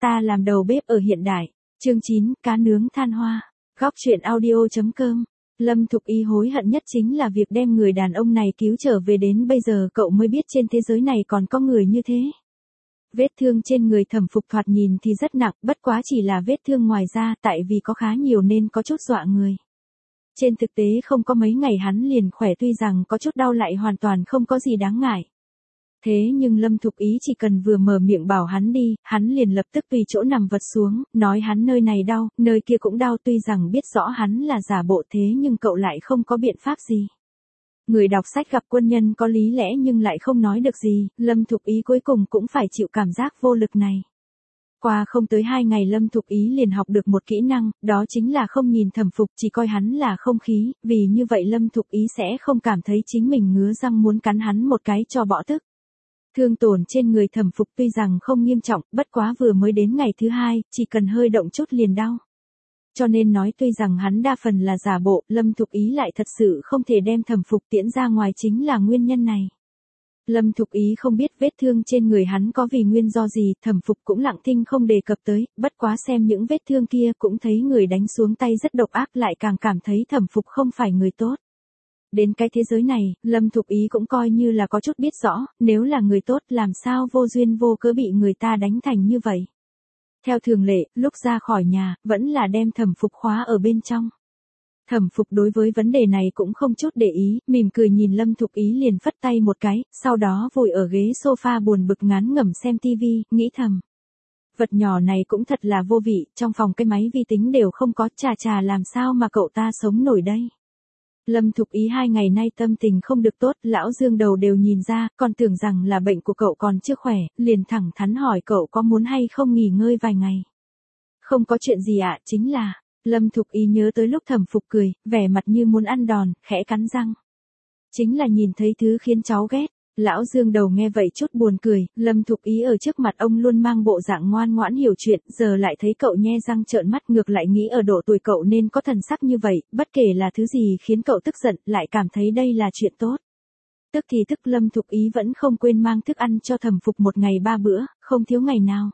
Ta làm đầu bếp ở hiện đại. Chương 9, cá nướng than hoa. Góc truyện audio.com. Lâm Thục Ý hối hận nhất chính là việc đem người đàn ông này cứu trở về, đến bây giờ cậu mới biết trên thế giới này còn có người như thế. Vết thương trên người Thẩm Phục thoạt nhìn thì rất nặng, bất quá chỉ là vết thương ngoài da, tại vì có khá nhiều nên có chút dọa người. Trên thực tế không có mấy ngày hắn liền khỏe, tuy rằng có chút đau lại hoàn toàn không có gì đáng ngại. Thế nhưng Lâm Thục Ý chỉ cần vừa mở miệng bảo hắn đi, hắn liền lập tức tùy chỗ nằm vật xuống, nói hắn nơi này đau, nơi kia cũng đau, tuy rằng biết rõ hắn là giả bộ thế nhưng cậu lại không có biện pháp gì. Người đọc sách gặp quân nhân có lý lẽ nhưng lại không nói được gì, Lâm Thục Ý cuối cùng cũng phải chịu cảm giác vô lực này. Qua không tới 2 ngày Lâm Thục Ý liền học được một kỹ năng, đó chính là không nhìn Thẩm Phục, chỉ coi hắn là không khí, vì như vậy Lâm Thục Ý sẽ không cảm thấy chính mình ngứa răng muốn cắn hắn một cái cho bỏ tức. Thương tổn trên người Thẩm Phục tuy rằng không nghiêm trọng, bất quá vừa mới đến ngày thứ 2, chỉ cần hơi động chút liền đau. Cho nên nói tuy rằng hắn đa phần là giả bộ, Lâm Thục Ý lại thật sự không thể đem Thẩm Phục tiễn ra ngoài chính là nguyên nhân này. Lâm Thục Ý không biết vết thương trên người hắn có vì nguyên do gì, Thẩm Phục cũng lặng thinh không đề cập tới, bất quá xem những vết thương kia cũng thấy người đánh xuống tay rất độc ác, lại càng cảm thấy Thẩm Phục không phải người tốt. Đến cái thế giới này, Lâm Thục Ý cũng coi như là có chút biết rõ, nếu là người tốt làm sao vô duyên vô cớ bị người ta đánh thành như vậy. Theo thường lệ, lúc ra khỏi nhà, vẫn là đem Thẩm Phục khóa ở bên trong. Thẩm Phục đối với vấn đề này cũng không chút để ý, mỉm cười nhìn Lâm Thục Ý liền phất tay một cái, sau đó vùi ở ghế sofa buồn bực ngán ngẩm xem tivi, nghĩ thầm. Vật nhỏ này cũng thật là vô vị, trong phòng cái máy vi tính đều không có, chà làm sao mà cậu ta sống nổi đây. Lâm Thục Ý 2 ngày nay tâm tình không được tốt, lão Dương đầu đều nhìn ra, còn tưởng rằng là bệnh của cậu còn chưa khỏe, liền thẳng thắn hỏi cậu có muốn hay không nghỉ ngơi vài ngày. Không có chuyện gì ạ, chính là, Lâm Thục Ý nhớ tới lúc Thẩm Phục cười, vẻ mặt như muốn ăn đòn, khẽ cắn răng. Chính là nhìn thấy thứ khiến cháu ghét. Lão Dương đầu nghe vậy chút buồn cười, Lâm Thục Ý ở trước mặt ông luôn mang bộ dạng ngoan ngoãn hiểu chuyện, giờ lại thấy cậu nhe răng trợn mắt, ngược lại nghĩ ở độ tuổi cậu nên có thần sắc như vậy, bất kể là thứ gì khiến cậu tức giận, lại cảm thấy đây là chuyện tốt. Tức thì tức, Lâm Thục Ý vẫn không quên mang thức ăn cho Thẩm Phục một ngày 3 bữa, không thiếu ngày nào.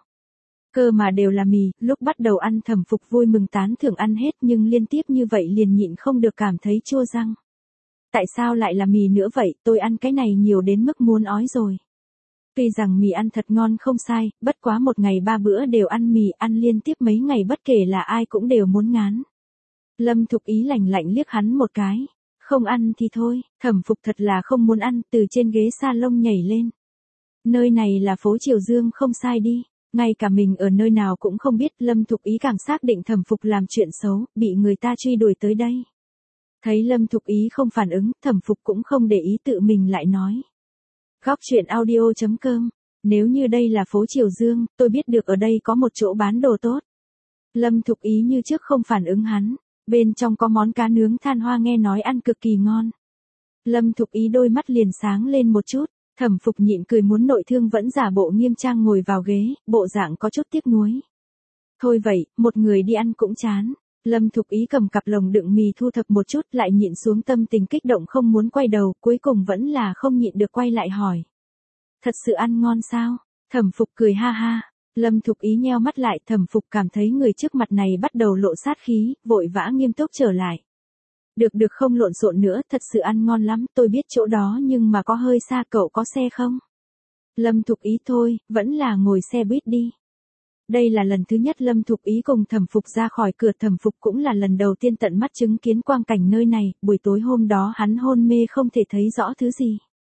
Cơ mà đều là mì, lúc bắt đầu ăn Thẩm Phục vui mừng tán thưởng ăn hết, nhưng liên tiếp như vậy liền nhịn không được cảm thấy chua răng. Tại sao lại là mì nữa vậy, tôi ăn cái này nhiều đến mức muốn ói rồi. Tuy rằng mì ăn thật ngon không sai, bất quá một ngày 3 bữa đều ăn mì, ăn liên tiếp mấy ngày bất kể là ai cũng đều muốn ngán. Lâm Thục Ý lạnh lạnh liếc hắn một cái. Không ăn thì thôi, Thẩm Phục thật là không muốn ăn, từ trên ghế salon nhảy lên. Nơi này là phố Triều Dương không sai đi. Ngay cả mình ở nơi nào cũng không biết, Lâm Thục Ý càng xác định Thẩm Phục làm chuyện xấu, bị người ta truy đuổi tới đây. Thấy Lâm Thục Ý không phản ứng, Thẩm Phục cũng không để ý, tự mình lại nói. Góc truyện audio.com. Nếu như đây là phố Triều Dương, tôi biết được ở đây có một chỗ bán đồ tốt. Lâm Thục Ý như trước không phản ứng hắn. Bên trong có món cá nướng than hoa nghe nói ăn cực kỳ ngon. Lâm Thục Ý đôi mắt liền sáng lên một chút. Thẩm Phục nhịn cười muốn nội thương vẫn giả bộ nghiêm trang ngồi vào ghế, bộ dạng có chút tiếc nuối. Thôi vậy, một người đi ăn cũng chán. Lâm Thục Ý cầm cặp lồng đựng mì thu thập một chút, lại nhịn xuống tâm tình kích động không muốn quay đầu, cuối cùng vẫn là không nhịn được quay lại hỏi. Thật sự ăn ngon sao? Thẩm Phục cười ha ha. Lâm Thục Ý nheo mắt lại, Thẩm Phục cảm thấy người trước mặt này bắt đầu lộ sát khí, vội vã nghiêm túc trở lại. Được không lộn xộn nữa, thật sự ăn ngon lắm, tôi biết chỗ đó nhưng mà có hơi xa, cậu có xe không? Lâm Thục Ý thôi, vẫn là ngồi xe buýt đi. Đây là lần thứ nhất Lâm Thục Ý cùng Thẩm Phục ra khỏi cửa, Thẩm Phục cũng là lần đầu tiên tận mắt chứng kiến quang cảnh nơi này, buổi tối hôm đó hắn hôn mê không thể thấy rõ thứ gì.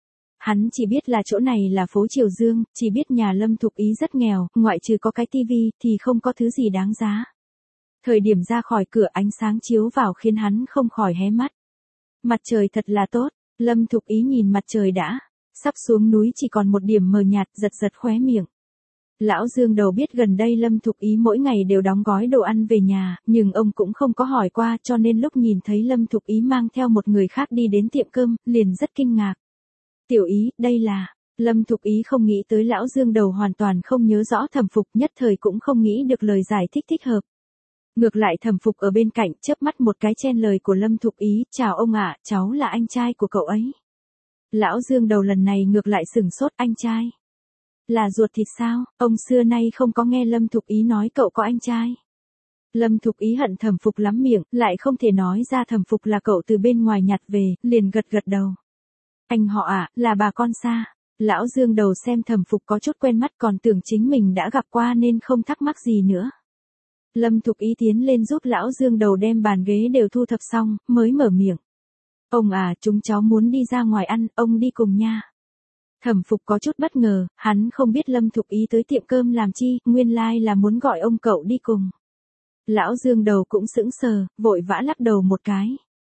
Hắn chỉ biết là chỗ này là phố Triều Dương, chỉ biết nhà Lâm Thục Ý rất nghèo, ngoại trừ có cái tivi thì không có thứ gì đáng giá. Thời điểm ra khỏi cửa ánh sáng chiếu vào khiến hắn không khỏi hé mắt. Mặt trời thật là tốt, Lâm Thục Ý nhìn mặt trời đã sắp xuống núi chỉ còn một điểm mờ nhạt, giật khóe miệng. Lão Dương đầu biết gần đây Lâm Thục Ý mỗi ngày đều đóng gói đồ ăn về nhà, nhưng ông cũng không có hỏi qua, cho nên lúc nhìn thấy Lâm Thục Ý mang theo một người khác đi đến tiệm cơm, liền rất kinh ngạc. Tiểu Ý, đây là... Lâm Thục Ý không nghĩ tới lão Dương đầu hoàn toàn không nhớ rõ Thẩm Phục, nhất thời cũng không nghĩ được lời giải thích thích hợp. Ngược lại Thẩm Phục ở bên cạnh chớp mắt một cái chen lời của Lâm Thục Ý, chào ông ạ, cháu là anh trai của cậu ấy. Lão Dương đầu lần này ngược lại sửng sốt, anh trai. Là ruột thịt sao, ông xưa nay không có nghe Lâm Thục Ý nói cậu có anh trai. Lâm Thục Ý hận Thẩm Phục lắm miệng, lại không thể nói ra Thẩm Phục là cậu từ bên ngoài nhặt về, liền gật gật đầu. Anh họ à, là bà con xa. Lão Dương Đầu xem Thẩm Phục có chút quen mắt còn tưởng chính mình đã gặp qua nên không thắc mắc gì nữa. Lâm Thục Ý tiến lên giúp Lão Dương Đầu đem bàn ghế đều thu thập xong, mới mở miệng. Ông à, chúng cháu muốn đi ra ngoài ăn, ông đi cùng nha. Thẩm Phục có chút bất ngờ, hắn không biết Lâm Thục Ý tới tiệm cơm làm chi, nguyên lai là muốn gọi ông cậu đi cùng. Lão Dương Đầu cũng sững sờ, vội vã lắc đầu một cái.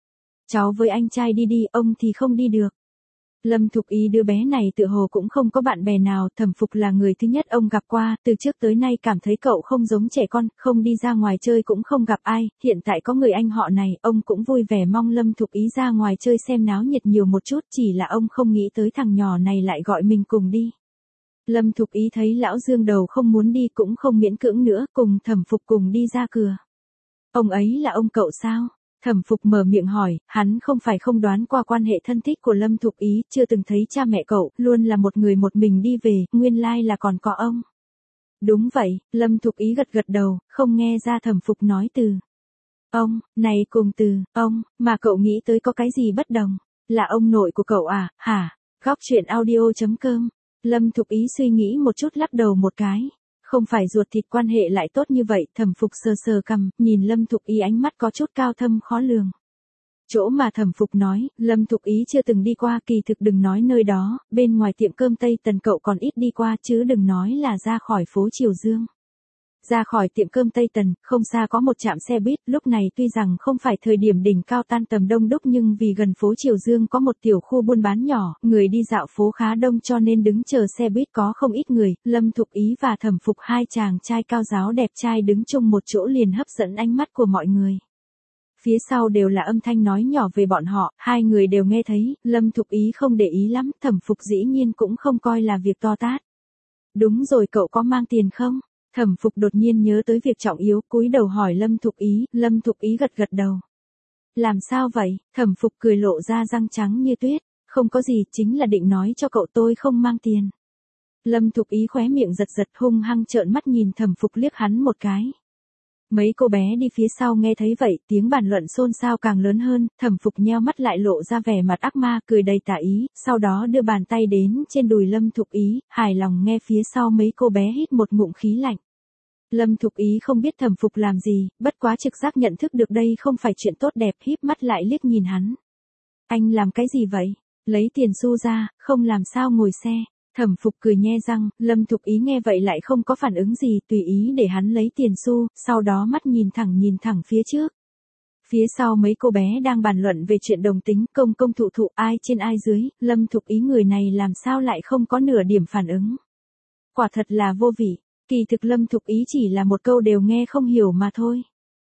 Cháu với anh trai đi đi, ông thì không đi được. Lâm Thục Ý đứa bé này tựa hồ cũng không có bạn bè nào, Thẩm Phục là người thứ nhất ông gặp qua, từ trước tới nay cảm thấy cậu không giống trẻ con, không đi ra ngoài chơi cũng không gặp ai, hiện tại có người anh họ này, ông cũng vui vẻ mong Lâm Thục Ý ra ngoài chơi xem náo nhiệt nhiều một chút, chỉ là ông không nghĩ tới thằng nhỏ này lại gọi mình cùng đi. Lâm Thục Ý thấy Lão Dương Đầu không muốn đi cũng không miễn cưỡng nữa, cùng Thẩm Phục cùng đi ra cửa. Ông ấy là ông cậu sao? Thẩm Phục mở miệng hỏi, hắn không phải không đoán qua quan hệ thân thích của Lâm Thục Ý, chưa từng thấy cha mẹ cậu, luôn là một người một mình đi về, nguyên lai là còn có ông. Đúng vậy, Lâm Thục Ý gật gật đầu, không nghe ra Thẩm Phục nói từ ông, này cùng từ ông, mà cậu nghĩ tới có cái gì bất đồng, là ông nội của cậu à, hả? Góc truyện audio.com. Lâm Thục Ý suy nghĩ một chút lắc đầu một cái. Không phải ruột thịt quan hệ lại tốt như vậy, Thẩm Phục sờ sờ cằm, nhìn Lâm Thục Ý ánh mắt có chút cao thâm khó lường. Chỗ mà Thẩm Phục nói, Lâm Thục Ý chưa từng đi qua, kỳ thực đừng nói nơi đó, bên ngoài tiệm cơm Tây Tần cậu còn ít đi qua chứ đừng nói là ra khỏi phố Triều Dương. Ra khỏi tiệm cơm Tây Tần, không xa có một trạm xe buýt, lúc này tuy rằng không phải thời điểm đỉnh cao tan tầm đông đúc nhưng vì gần phố Triều Dương có một tiểu khu buôn bán nhỏ, người đi dạo phố khá đông cho nên đứng chờ xe buýt có không ít người, Lâm Thục Ý và Thẩm Phục hai chàng trai cao giáo đẹp trai đứng chung một chỗ liền hấp dẫn ánh mắt của mọi người. Phía sau đều là âm thanh nói nhỏ về bọn họ, hai người đều nghe thấy, Lâm Thục Ý không để ý lắm, Thẩm Phục dĩ nhiên cũng không coi là việc to tát. Đúng rồi, cậu có mang tiền không? Thẩm Phục đột nhiên nhớ tới việc trọng yếu, cúi đầu hỏi Lâm Thục Ý, Lâm Thục Ý gật gật đầu. Làm sao vậy? Thẩm Phục cười lộ ra răng trắng như tuyết, không có gì, chính là định nói cho cậu tôi không mang tiền. Lâm Thục Ý khóe miệng giật giật hung hăng trợn mắt nhìn Thẩm Phục liếc hắn một cái. Mấy cô bé đi phía sau nghe thấy vậy, tiếng bàn luận xôn xao càng lớn hơn, Thẩm Phục nheo mắt lại lộ ra vẻ mặt ác ma, cười đầy tà ý, sau đó đưa bàn tay đến trên đùi Lâm Thục Ý, hài lòng nghe phía sau mấy cô bé hít một ngụm khí lạnh. Lâm Thục Ý không biết Thẩm Phục làm gì, bất quá trực giác nhận thức được đây không phải chuyện tốt đẹp, híp mắt lại liếc nhìn hắn. Anh làm cái gì vậy? Lấy tiền xu ra, không làm sao ngồi xe. Thẩm Phục cười nhe răng, Lâm Thục Ý nghe vậy lại không có phản ứng gì, tùy ý để hắn lấy tiền xu, sau đó mắt nhìn thẳng phía trước. Phía sau mấy cô bé đang bàn luận về chuyện đồng tính, công công thụ thụ, ai trên ai dưới, Lâm Thục Ý người này làm sao lại không có nửa điểm phản ứng. Quả thật là vô vị, kỳ thực Lâm Thục Ý chỉ là một câu đều nghe không hiểu mà thôi.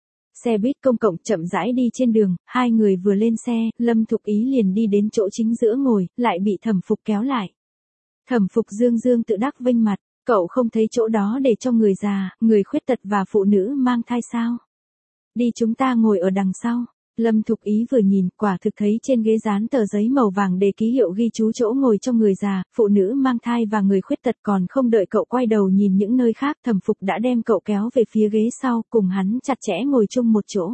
Xe buýt công cộng chậm rãi đi trên đường, hai người vừa lên xe, Lâm Thục Ý liền đi đến chỗ chính giữa ngồi, lại bị Thẩm Phục kéo lại. Thẩm Phục dương dương tự đắc vênh mặt, cậu không thấy chỗ đó để cho người già, người khuyết tật và phụ nữ mang thai sao? Đi chúng ta ngồi ở đằng sau. Lâm Thục Ý vừa nhìn, quả thực thấy trên ghế dán tờ giấy màu vàng để ký hiệu ghi chú chỗ ngồi cho người già, phụ nữ mang thai và người khuyết tật, còn không đợi cậu quay đầu nhìn những nơi khác, Thẩm Phục đã đem cậu kéo về phía ghế sau, cùng hắn chặt chẽ ngồi chung một chỗ.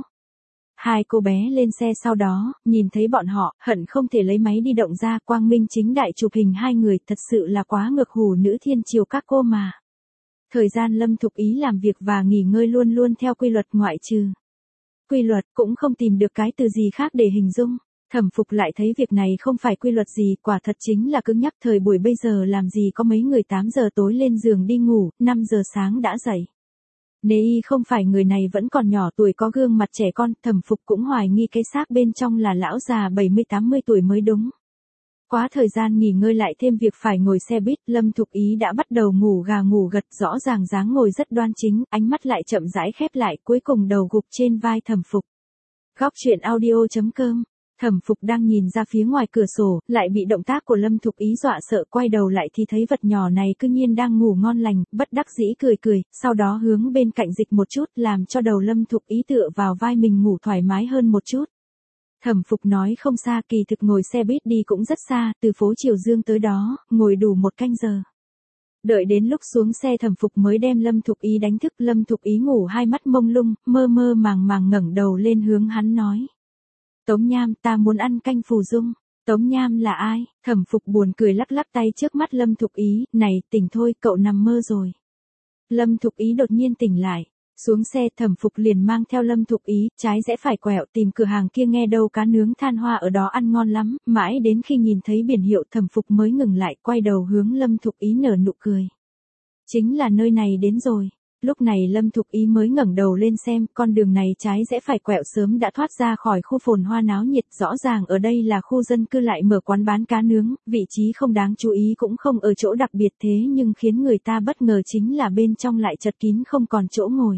Hai cô bé lên xe sau đó, nhìn thấy bọn họ, hận không thể lấy máy đi động ra, quang minh chính đại chụp hình hai người, thật sự là quá ngược hủ nữ thiên triều các cô mà. Thời gian Lâm Thục Ý làm việc và nghỉ ngơi luôn luôn theo quy luật, ngoại trừ quy luật, cũng không tìm được cái từ gì khác để hình dung. Thẩm Phục lại thấy việc này không phải quy luật gì, quả thật chính là cứng nhắc, thời buổi bây giờ làm gì có mấy người 8 giờ tối lên giường đi ngủ, 5 giờ sáng đã dậy. Nếu y không phải người này vẫn còn nhỏ tuổi có gương mặt trẻ con, Thẩm Phục cũng hoài nghi cái xác bên trong là lão già 70-80 tuổi mới đúng. Quá thời gian nghỉ ngơi lại thêm việc phải ngồi xe buýt, Lâm Thục Ý đã bắt đầu ngủ gà ngủ gật, rõ ràng dáng ngồi rất đoan chính, ánh mắt lại chậm rãi khép lại, cuối cùng đầu gục trên vai Thẩm Phục. Góc truyện audio.com. Thẩm Phục đang nhìn ra phía ngoài cửa sổ, lại bị động tác của Lâm Thục Ý dọa sợ, quay đầu lại thì thấy vật nhỏ này cư nhiên đang ngủ ngon lành, bất đắc dĩ cười, sau đó hướng bên cạnh dịch một chút, làm cho đầu Lâm Thục Ý tựa vào vai mình ngủ thoải mái hơn một chút. Thẩm Phục nói không xa, kỳ thực ngồi xe buýt đi cũng rất xa, từ phố Triều Dương tới đó, ngồi đủ 1 canh giờ. Đợi đến lúc xuống xe Thẩm Phục mới đem Lâm Thục Ý đánh thức. Lâm Thục Ý ngủ hai mắt mông lung, mơ mơ màng màng ngẩng đầu lên hướng hắn nói. Tống Nham, ta muốn ăn canh phù dung. Tống Nham là ai? Thẩm Phục buồn cười lắc lắc tay trước mắt Lâm Thục Ý, này, tỉnh thôi, cậu nằm mơ rồi. Lâm Thục Ý đột nhiên tỉnh lại. Xuống xe Thẩm Phục liền mang theo Lâm Thục Ý, trái rẽ phải quẹo tìm cửa hàng kia nghe đâu cá nướng than hoa ở đó ăn ngon lắm, mãi đến khi nhìn thấy biển hiệu Thẩm Phục mới ngừng lại quay đầu hướng Lâm Thục Ý nở nụ cười. Chính là nơi này đến rồi. Lúc này Lâm Thục Ý mới ngẩng đầu lên xem, con đường này trái rẽ phải quẹo sớm đã thoát ra khỏi khu phồn hoa náo nhiệt, rõ ràng ở đây là khu dân cư lại mở quán bán cá nướng, vị trí không đáng chú ý cũng không ở chỗ đặc biệt thế nhưng khiến người ta bất ngờ chính là bên trong lại chật kín không còn chỗ ngồi.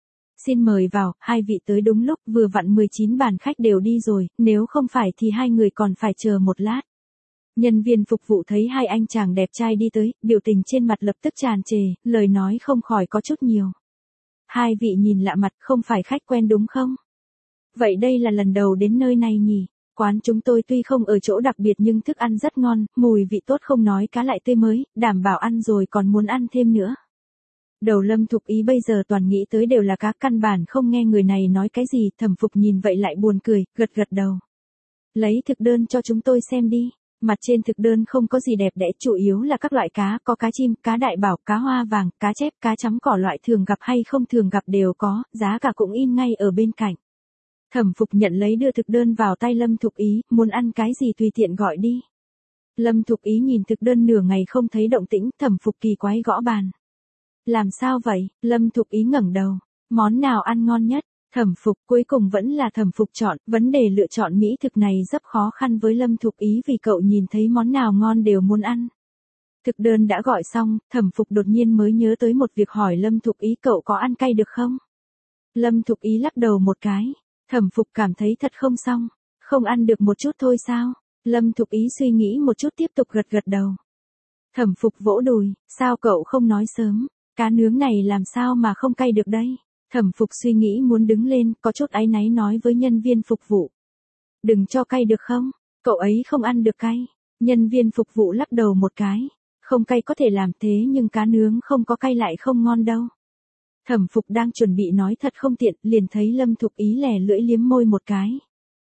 Xin mời vào, hai vị tới đúng lúc, vừa vặn 19 bàn khách đều đi rồi, nếu không phải thì hai người còn phải chờ một lát. Nhân viên phục vụ thấy hai anh chàng đẹp trai đi tới, biểu tình trên mặt lập tức tràn trề, lời nói không khỏi có chút nhiều. Hai vị nhìn lạ mặt, không phải khách quen đúng không? Vậy đây là lần đầu đến nơi này nhỉ? Quán chúng tôi tuy không ở chỗ đặc biệt nhưng thức ăn rất ngon, mùi vị tốt không nói cá lại tươi mới, đảm bảo ăn rồi còn muốn ăn thêm nữa. Đầu Lâm Thục Ý bây giờ toàn nghĩ tới đều là cá, căn bản không nghe người này nói cái gì. Thẩm Phục nhìn vậy lại buồn cười, gật gật đầu. Lấy thực đơn cho chúng tôi xem đi. Mặt trên thực đơn không có gì đẹp đẽ, chủ yếu là các loại cá, có cá chim, cá đại bảo, cá hoa vàng, cá chép, cá chấm cỏ loại thường gặp hay không thường gặp đều có, giá cả cũng in ngay ở bên cạnh. Thẩm Phục nhận lấy đưa thực đơn vào tay Lâm Thục Ý, muốn ăn cái gì tùy tiện gọi đi. Lâm Thục Ý nhìn thực đơn nửa ngày không thấy động tĩnh, Thẩm Phục kỳ quái gõ bàn. Làm sao vậy? Lâm Thục Ý ngẩng đầu. Món nào ăn ngon nhất? Thẩm Phục, cuối cùng vẫn là Thẩm Phục chọn, vấn đề lựa chọn mỹ thực này rất khó khăn với Lâm Thục Ý vì cậu nhìn thấy món nào ngon đều muốn ăn. Thực đơn đã gọi xong, Thẩm Phục đột nhiên mới nhớ tới một việc hỏi Lâm Thục Ý cậu có ăn cay được không? Lâm Thục Ý lắc đầu một cái. Thẩm Phục cảm thấy thật không xong. Không ăn được một chút thôi sao? Lâm Thục Ý suy nghĩ một chút tiếp tục gật gật đầu. Thẩm Phục vỗ đùi, sao cậu không nói sớm? Cá nướng này làm sao mà không cay được đây? Thẩm Phục suy nghĩ muốn đứng lên, có chút áy náy nói với nhân viên phục vụ. Đừng cho cay được không? Cậu ấy không ăn được cay. Nhân viên phục vụ lắc đầu một cái. Không cay có thể làm thế nhưng cá nướng không có cay lại không ngon đâu. Thẩm Phục đang chuẩn bị nói thật không tiện, liền thấy Lâm Thục Ý lè lưỡi liếm môi một cái.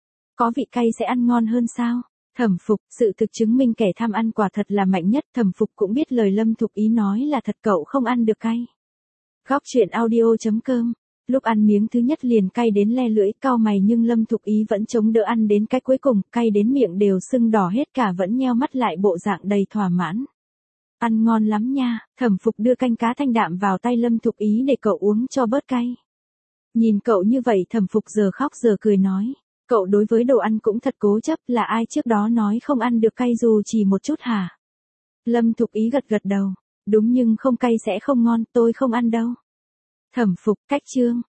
Có vị cay sẽ ăn ngon hơn sao? Thẩm Phục, sự thực chứng minh kẻ tham ăn quả thật là mạnh nhất. Thẩm Phục cũng biết lời Lâm Thục Ý nói là thật, cậu không ăn được cay. Góc truyện audio.com. Lúc ăn miếng thứ nhất liền cay đến le lưỡi, cau mày nhưng Lâm Thục Ý vẫn chống đỡ ăn đến cái cuối cùng, cay đến miệng đều sưng đỏ hết cả vẫn nheo mắt lại bộ dạng đầy thỏa mãn. Ăn ngon lắm nha. Thẩm Phục đưa canh cá thanh đạm vào tay Lâm Thục Ý để cậu uống cho bớt cay. Nhìn cậu như vậy Thẩm Phục giờ khóc giờ cười nói. Cậu đối với đồ ăn cũng thật cố chấp, là ai trước đó nói không ăn được cay dù chỉ một chút hả? Lâm Thục Ý gật gật đầu. Đúng nhưng không cay sẽ không ngon, tôi không ăn đâu. Thẩm Phục, cách chương.